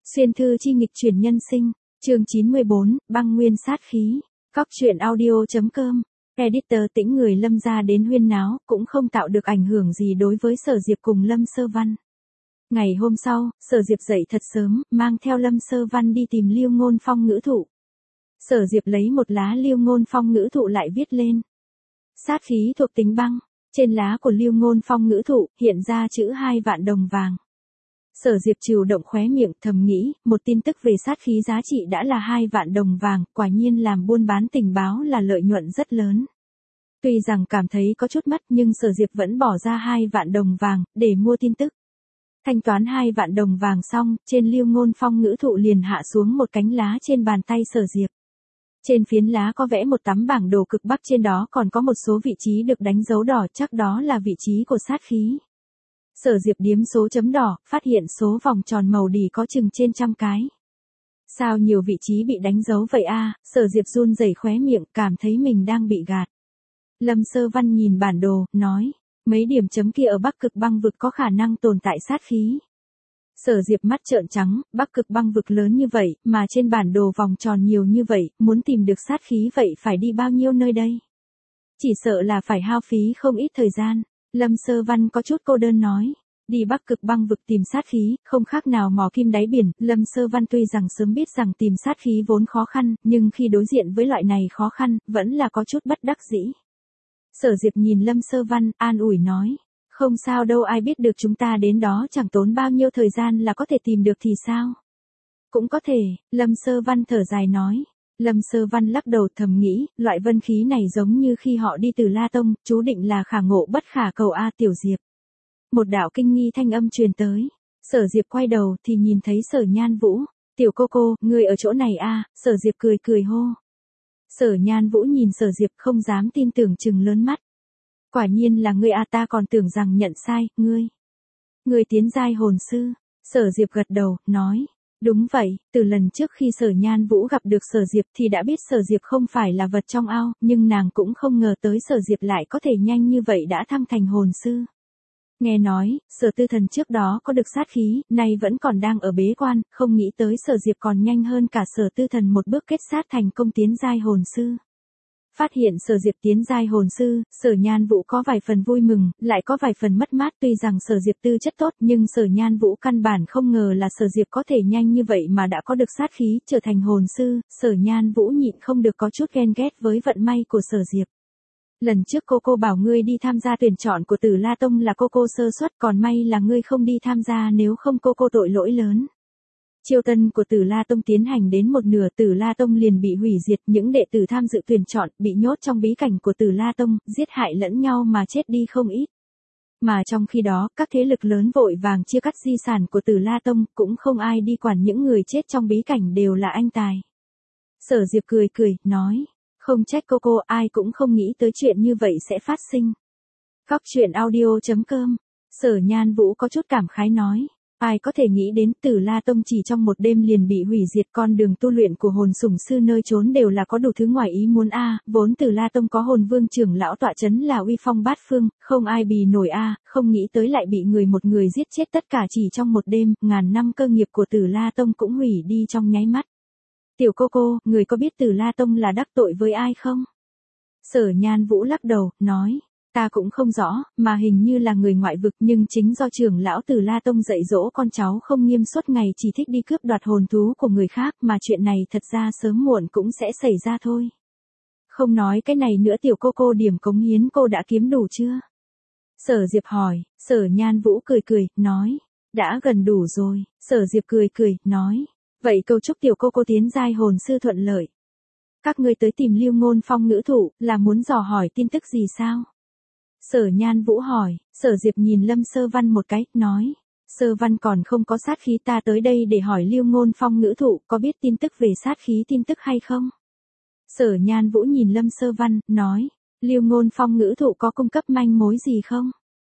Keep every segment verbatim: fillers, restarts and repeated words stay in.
Xuyên thư chi nghịch chuyển nhân sinh, chương chín mươi bốn, băng nguyên sát khí. Cóc truyện audio.com, editor Tĩnh người Lâm gia đến huyên náo, cũng không tạo được ảnh hưởng gì đối với Sở Diệp cùng Lâm Sơ Văn. Ngày hôm sau, Sở Diệp dậy thật sớm, mang theo Lâm Sơ Văn đi tìm Liêu Ngôn Phong ngữ thụ. Sở Diệp lấy một lá Liêu Ngôn Phong ngữ thụ lại viết lên. Sát khí thuộc tính băng, trên lá của Liêu Ngôn Phong ngữ thụ, hiện ra chữ hai vạn đồng vàng. Sở Diệp trừ động khóe miệng thầm nghĩ, một tin tức về sát khí giá trị đã là hai vạn đồng vàng, quả nhiên làm buôn bán tình báo là lợi nhuận rất lớn. Tuy rằng cảm thấy có chút mất nhưng Sở Diệp vẫn bỏ ra hai vạn đồng vàng, để mua tin tức. Thanh toán hai vạn đồng vàng xong, trên Liêu Ngôn Phong ngữ thụ liền hạ xuống một cánh lá trên bàn tay Sở Diệp. Trên phiến lá có vẽ một tấm bảng đồ cực bắc, trên đó còn có một số vị trí được đánh dấu đỏ, chắc đó là vị trí của sát khí. Sở Diệp điếm số chấm đỏ, phát hiện số vòng tròn màu đỉ có chừng trên trăm cái. Sao nhiều vị trí bị đánh dấu vậy a? Sở Diệp run rẩy khóe miệng, cảm thấy mình đang bị gạt. Lâm Sơ Văn nhìn bản đồ, nói, mấy điểm chấm kia ở Bắc Cực băng vực có khả năng tồn tại sát khí. Sở Diệp mắt trợn trắng, Bắc Cực băng vực lớn như vậy, mà trên bản đồ vòng tròn nhiều như vậy, muốn tìm được sát khí vậy phải đi bao nhiêu nơi đây? Chỉ sợ là phải hao phí không ít thời gian. Lâm Sơ Văn có chút cô đơn nói, đi Bắc Cực băng vực tìm sát khí, không khác nào mò kim đáy biển. Lâm Sơ Văn tuy rằng sớm biết rằng tìm sát khí vốn khó khăn, nhưng khi đối diện với loại này khó khăn, vẫn là có chút bất đắc dĩ. Sở Diệp nhìn Lâm Sơ Văn, an ủi nói, không sao đâu, ai biết được chúng ta đến đó chẳng tốn bao nhiêu thời gian là có thể tìm được thì sao? Cũng có thể, Lâm Sơ Văn thở dài nói. Lâm Sơ Văn lắc đầu thầm nghĩ, loại vân khí này giống như khi họ đi từ La Tông, chú định là khả ngộ bất khả cầu a. Tiểu Diệp. Một đạo kinh nghi thanh âm truyền tới. Sở Diệp quay đầu thì nhìn thấy Sở Nhan Vũ. Tiểu cô cô, người ở chỗ này a? Sở Diệp cười cười hô. Sở Nhan Vũ nhìn Sở Diệp không dám tin tưởng trừng lớn mắt. Quả nhiên là ngươi a, ta còn tưởng rằng nhận sai, ngươi. Ngươi tiến giai hồn sư. Sở Diệp gật đầu, nói. Đúng vậy, từ lần trước khi Sở Nhan Vũ gặp được Sở Diệp thì đã biết Sở Diệp không phải là vật trong ao, nhưng nàng cũng không ngờ tới Sở Diệp lại có thể nhanh như vậy đã thăng thành hồn sư. Nghe nói, Sở Tư Thần trước đó có được sát khí, nay vẫn còn đang ở bế quan, không nghĩ tới Sở Diệp còn nhanh hơn cả Sở Tư Thần một bước kết sát thành công tiến giai hồn sư. Phát hiện Sở Diệp tiến giai hồn sư, Sở Nhan Vũ có vài phần vui mừng, lại có vài phần mất mát. Tuy rằng Sở Diệp tư chất tốt nhưng Sở Nhan Vũ căn bản không ngờ là Sở Diệp có thể nhanh như vậy mà đã có được sát khí, trở thành hồn sư. Sở Nhan Vũ nhịn không được có chút ghen ghét với vận may của Sở Diệp. Lần trước cô cô bảo ngươi đi tham gia tuyển chọn của Tử La Tông là cô cô sơ suất, còn may là ngươi không đi tham gia, nếu không cô cô tội lỗi lớn. Chiêu tân của Tử La Tông tiến hành đến một nửa, Tử La Tông liền bị hủy diệt, những đệ tử tham dự tuyển chọn bị nhốt trong bí cảnh của Tử La Tông, giết hại lẫn nhau mà chết đi không ít. Mà trong khi đó, các thế lực lớn vội vàng chia cắt di sản của Tử La Tông, cũng không ai đi quản những người chết trong bí cảnh đều là anh tài. Sở Diệp cười cười, nói, không trách cô cô, ai cũng không nghĩ tới chuyện như vậy sẽ phát sinh. Cóc truyện audio.com, Sở Nhan Vũ có chút cảm khái nói. Ai có thể nghĩ đến Tử La Tông chỉ trong một đêm liền bị hủy diệt, con đường tu luyện của hồn sủng sư nơi trốn đều là có đủ thứ ngoài ý muốn a, vốn Tử La Tông có hồn vương trưởng lão tọa chấn là uy phong bát phương, không ai bì nổi a, không nghĩ tới lại bị người một người giết chết tất cả chỉ trong một đêm, ngàn năm cơ nghiệp của Tử La Tông cũng hủy đi trong nháy mắt. Tiểu cô cô, người có biết Tử La Tông là đắc tội với ai không? Sở Nhan Vũ lắc đầu, nói. Ta cũng không rõ, mà hình như là người ngoại vực, nhưng chính do trưởng lão Tử La Tông dạy dỗ con cháu không nghiêm, suốt ngày chỉ thích đi cướp đoạt hồn thú của người khác, mà chuyện này thật ra sớm muộn cũng sẽ xảy ra thôi. Không nói cái này nữa, tiểu cô cô, điểm cống hiến cô đã kiếm đủ chưa? Sở Diệp hỏi. Sở Nhan Vũ cười cười, nói, đã gần đủ rồi. Sở Diệp cười cười, nói, vậy cầu chúc tiểu cô cô tiến giai hồn sư thuận lợi. Các ngươi tới tìm Liêu Ngôn Phong ngữ thụ, là muốn dò hỏi tin tức gì sao? Sở Nhan Vũ hỏi. Sở Diệp nhìn Lâm Sơ Văn một cái, nói, Sơ Văn còn không có sát khí, ta tới đây để hỏi Liêu Ngôn Phong ngữ thụ có biết tin tức về sát khí tin tức hay không? Sở Nhan Vũ nhìn Lâm Sơ Văn, nói, Liêu Ngôn Phong ngữ thụ có cung cấp manh mối gì không?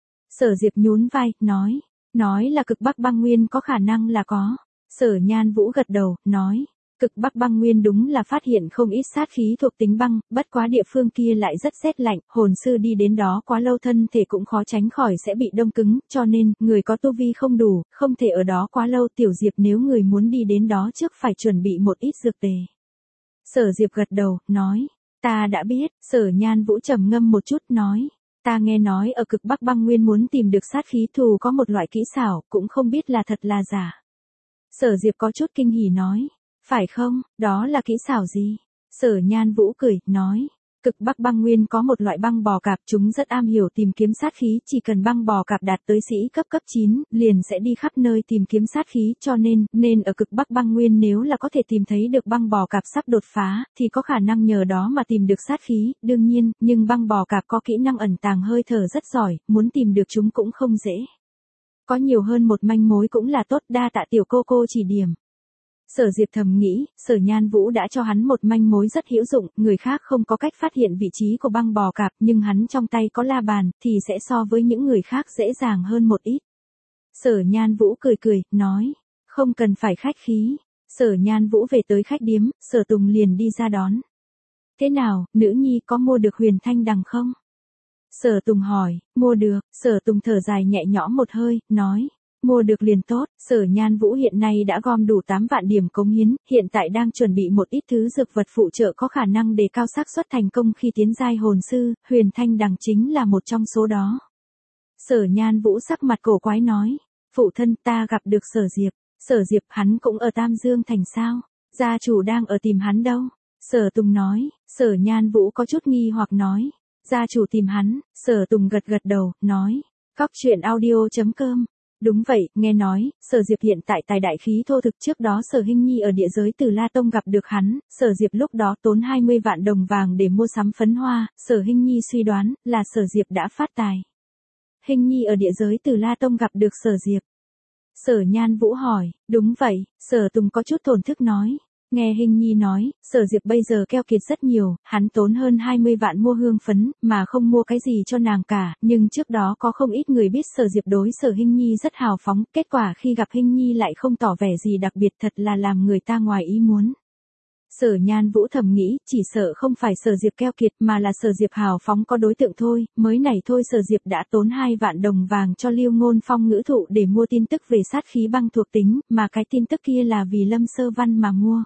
Sở Diệp nhún vai, nói, nói là cực Bắc băng nguyên có khả năng là có. Sở Nhan Vũ gật đầu, nói, Cực Bắc băng nguyên đúng là phát hiện không ít sát khí thuộc tính băng, bất quá địa phương kia lại rất rét lạnh, hồn sư đi đến đó quá lâu thân thể cũng khó tránh khỏi sẽ bị đông cứng, cho nên, người có tu vi không đủ, không thể ở đó quá lâu. Tiểu Diệp nếu người muốn đi đến đó trước phải chuẩn bị một ít dược tề. Sở Diệp gật đầu, nói, ta đã biết. Sở Nhan Vũ trầm ngâm một chút, nói, ta nghe nói ở Cực Bắc băng nguyên muốn tìm được sát khí thù có một loại kỹ xảo, cũng không biết là thật là giả. Sở Diệp có chút kinh hỉ nói, phải không, đó là kỹ xảo gì? Sở Nhan Vũ cười, nói, Cực Bắc băng nguyên có một loại băng bò cạp, chúng rất am hiểu tìm kiếm sát khí, chỉ cần băng bò cạp đạt tới sĩ cấp cấp chín, liền sẽ đi khắp nơi tìm kiếm sát khí, cho nên, nên ở Cực Bắc băng nguyên nếu là có thể tìm thấy được băng bò cạp sắp đột phá, thì có khả năng nhờ đó mà tìm được sát khí, đương nhiên, nhưng băng bò cạp có kỹ năng ẩn tàng hơi thở rất giỏi, muốn tìm được chúng cũng không dễ. Có nhiều hơn một manh mối cũng là tốt, đa tạ tiểu cô cô chỉ điểm. Sở Diệp thầm nghĩ, Sở Nhan Vũ đã cho hắn một manh mối rất hữu dụng, người khác không có cách phát hiện vị trí của băng bò cạp, nhưng hắn trong tay có la bàn, thì sẽ so với những người khác dễ dàng hơn một ít. Sở Nhan Vũ cười cười, nói, không cần phải khách khí. Sở Nhan Vũ về tới khách điếm, Sở Tùng liền đi ra đón. Thế nào, nữ nhi có mua được huyền thanh đằng không? Sở Tùng hỏi, mua được. Sở Tùng thở dài nhẹ nhõm một hơi, nói, mua được liền tốt. Sở Nhan Vũ hiện nay đã gom đủ tám vạn điểm cống hiến, hiện tại đang chuẩn bị một ít thứ dược vật phụ trợ có khả năng đề cao xác suất thành công khi tiến giai hồn sư, huyền thanh đằng chính là một trong số đó. Sở Nhan Vũ sắc mặt cổ quái nói, phụ thân, ta gặp được Sở Diệp. Sở Diệp, hắn cũng ở Tam Dương thành sao? Gia chủ đang ở tìm hắn đâu? Sở Tùng nói. Sở Nhan Vũ có chút nghi hoặc nói, gia chủ tìm hắn. Sở Tùng gật gật đầu, nói, Cóc truyện audio chấm com. Đúng vậy, nghe nói, Sở Diệp hiện tại tài đại khí thô thực, trước đó Sở Hinh Nhi ở địa giới Từ La Tông gặp được hắn, Sở Diệp lúc đó tốn hai mươi vạn đồng vàng để mua sắm phấn hoa, Sở Hinh Nhi suy đoán là Sở Diệp đã phát tài. Hinh Nhi ở địa giới Từ La Tông gặp được Sở Diệp. Sở Nhan Vũ hỏi, đúng vậy. Sở Tùng có chút thổn thức nói. Nghe Hinh Nhi nói, Sở Diệp bây giờ keo kiệt rất nhiều, hắn tốn hơn hai mươi vạn mua hương phấn, mà không mua cái gì cho nàng cả, nhưng trước đó có không ít người biết Sở Diệp đối Sở Hinh Nhi rất hào phóng, kết quả khi gặp Hinh Nhi lại không tỏ vẻ gì đặc biệt, thật là làm người ta ngoài ý muốn. Sở Nhan Vũ thầm nghĩ, chỉ sợ không phải Sở Diệp keo kiệt mà là Sở Diệp hào phóng có đối tượng thôi, mới này thôi Sở Diệp đã tốn hai vạn đồng vàng cho Lưu Ngôn Phong ngữ thụ để mua tin tức về sát khí băng thuộc tính, mà cái tin tức kia là vì Lâm Sơ Văn mà mua.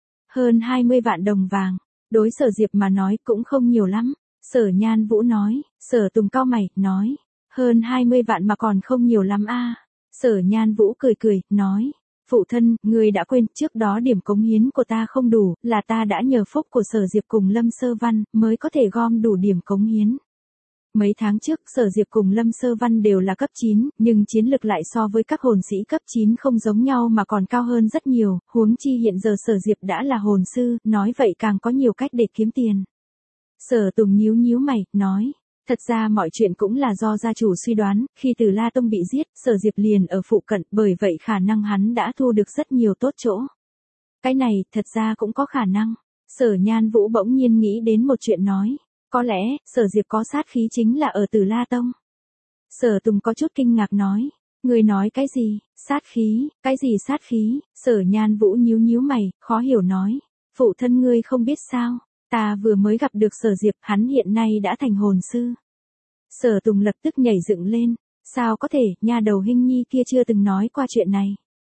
Hơn hai mươi vạn đồng vàng, đối Sở Diệp mà nói cũng không nhiều lắm. Sở Nhan Vũ nói. Sở Tùng cau mày, nói, hơn hai mươi vạn mà còn không nhiều lắm a. À. Sở Nhan Vũ cười cười, nói, phụ thân, người đã quên, trước đó điểm cống hiến của ta không đủ, là ta đã nhờ phúc của Sở Diệp cùng Lâm Sơ Văn, mới có thể gom đủ điểm cống hiến. Mấy tháng trước, Sở Diệp cùng Lâm Sơ Văn đều là cấp chín, nhưng chiến lực lại so với các hồn sĩ cấp chín không giống nhau mà còn cao hơn rất nhiều, huống chi hiện giờ Sở Diệp đã là hồn sư, nói vậy càng có nhiều cách để kiếm tiền. Sở Tùng nhíu nhíu mày, nói, thật ra mọi chuyện cũng là do gia chủ suy đoán, khi Từ La Tông bị giết, Sở Diệp liền ở phụ cận, bởi vậy khả năng hắn đã thu được rất nhiều tốt chỗ. Cái này, thật ra cũng có khả năng. Sở Nhan Vũ bỗng nhiên nghĩ đến một chuyện nói. Có lẽ, Sở Diệp có sát khí chính là ở Từ La Tông. Sở Tùng có chút kinh ngạc nói. Người nói cái gì? Sát khí? Cái gì sát khí? Sở Nhan Vũ nhíu nhíu mày, khó hiểu nói. Phụ thân ngươi không biết sao? Ta vừa mới gặp được Sở Diệp, hắn hiện nay đã thành hồn sư. Sở Tùng lập tức nhảy dựng lên. Sao có thể, nha đầu Hinh Nhi kia chưa từng nói qua chuyện này.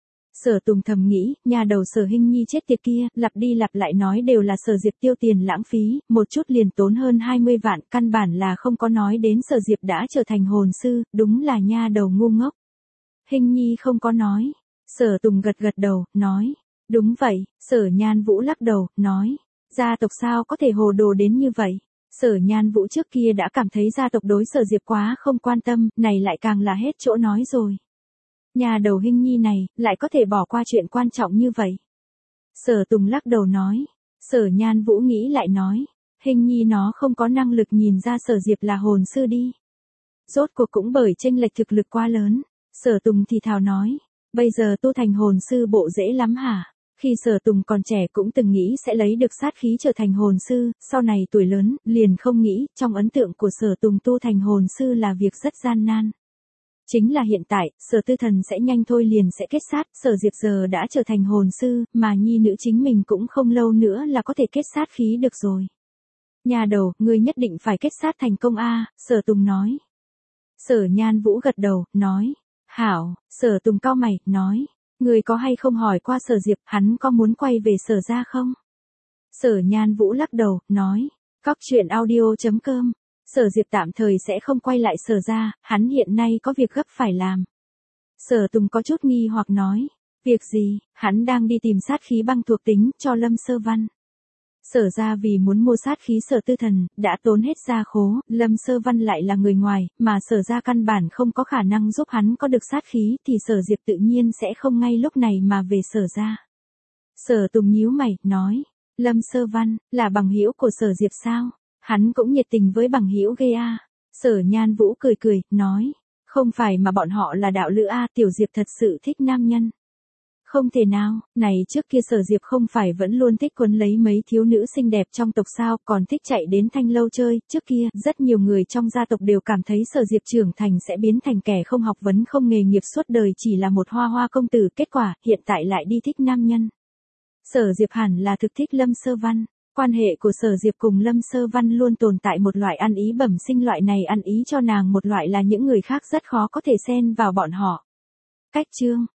Sở Tùng thầm nghĩ, nhà đầu Sở Hinh Nhi chết tiệt kia, lặp đi lặp lại nói đều là Sở Diệp tiêu tiền lãng phí, một chút liền tốn hơn hai mươi vạn, căn bản là không có nói đến Sở Diệp đã trở thành hồn sư, đúng là nha đầu ngu ngốc. Hinh Nhi không có nói. Sở Tùng gật gật đầu, nói, đúng vậy. Sở Nhan Vũ lắc đầu, nói, gia tộc sao có thể hồ đồ đến như vậy. Sở Nhan Vũ trước kia đã cảm thấy gia tộc đối Sở Diệp quá không quan tâm, này lại càng là hết chỗ nói rồi. Nhà đầu Hinh Nhi này, lại có thể bỏ qua chuyện quan trọng như vậy. Sở Tùng lắc đầu nói. Sở Nhan Vũ nghĩ lại nói. Hinh Nhi nó không có năng lực nhìn ra Sở Diệp là hồn sư đi. Rốt cuộc cũng bởi chênh lệch thực lực quá lớn. Sở Tùng thì thào nói. Bây giờ tu thành hồn sư bộ dễ lắm hả? Khi Sở Tùng còn trẻ cũng từng nghĩ sẽ lấy được sát khí trở thành hồn sư, sau này tuổi lớn, liền không nghĩ, trong ấn tượng của Sở Tùng tu thành hồn sư là việc rất gian nan. Chính là hiện tại, Sở Tư Thần sẽ nhanh thôi liền sẽ kết sát, Sở Diệp giờ đã trở thành hồn sư, mà nhi nữ chính mình cũng không lâu nữa là có thể kết sát khí được rồi. Nhà đầu, ngươi nhất định phải kết sát thành công a, Sở Tùng nói. Sở Nhan Vũ gật đầu, nói. Hảo, Sở Tùng cau mày, nói. Ngươi có hay không hỏi qua Sở Diệp, hắn có muốn quay về Sở gia không? Sở Nhan Vũ lắc đầu, nói. Cóc truyện audio chấm com. Sở Diệp tạm thời sẽ không quay lại Sở gia, hắn hiện nay có việc gấp phải làm. Sở Tùng có chút nghi hoặc nói. Việc gì? Hắn đang đi tìm sát khí băng thuộc tính cho Lâm Sơ Văn. Sở ra vì muốn mua sát khí Sở Tư Thần, đã tốn hết gia khố, Lâm Sơ Văn lại là người ngoài, mà Sở ra căn bản không có khả năng giúp hắn có được sát khí, thì Sở Diệp tự nhiên sẽ không ngay lúc này mà về Sở ra. Sở Tùng nhíu mày, nói, Lâm Sơ Văn, là bằng hữu của Sở Diệp sao? Hắn cũng nhiệt tình với bằng hữu ghê a. Sở Nhan Vũ cười cười, nói, không phải mà bọn họ là đạo lữ a, Tiểu Diệp thật sự thích nam nhân. Không thể nào, này trước kia Sở Diệp không phải vẫn luôn thích quấn lấy mấy thiếu nữ xinh đẹp trong tộc sao, còn thích chạy đến Thanh Lâu chơi, trước kia, rất nhiều người trong gia tộc đều cảm thấy Sở Diệp trưởng thành sẽ biến thành kẻ không học vấn không nghề nghiệp suốt đời chỉ là một hoa hoa công tử, kết quả, hiện tại lại đi thích nam nhân. Sở Diệp hẳn là thực thích Lâm Sơ Văn, quan hệ của Sở Diệp cùng Lâm Sơ Văn luôn tồn tại một loại ăn ý bẩm sinh, loại này ăn ý cho nàng một loại là những người khác rất khó có thể xen vào bọn họ. Cách chương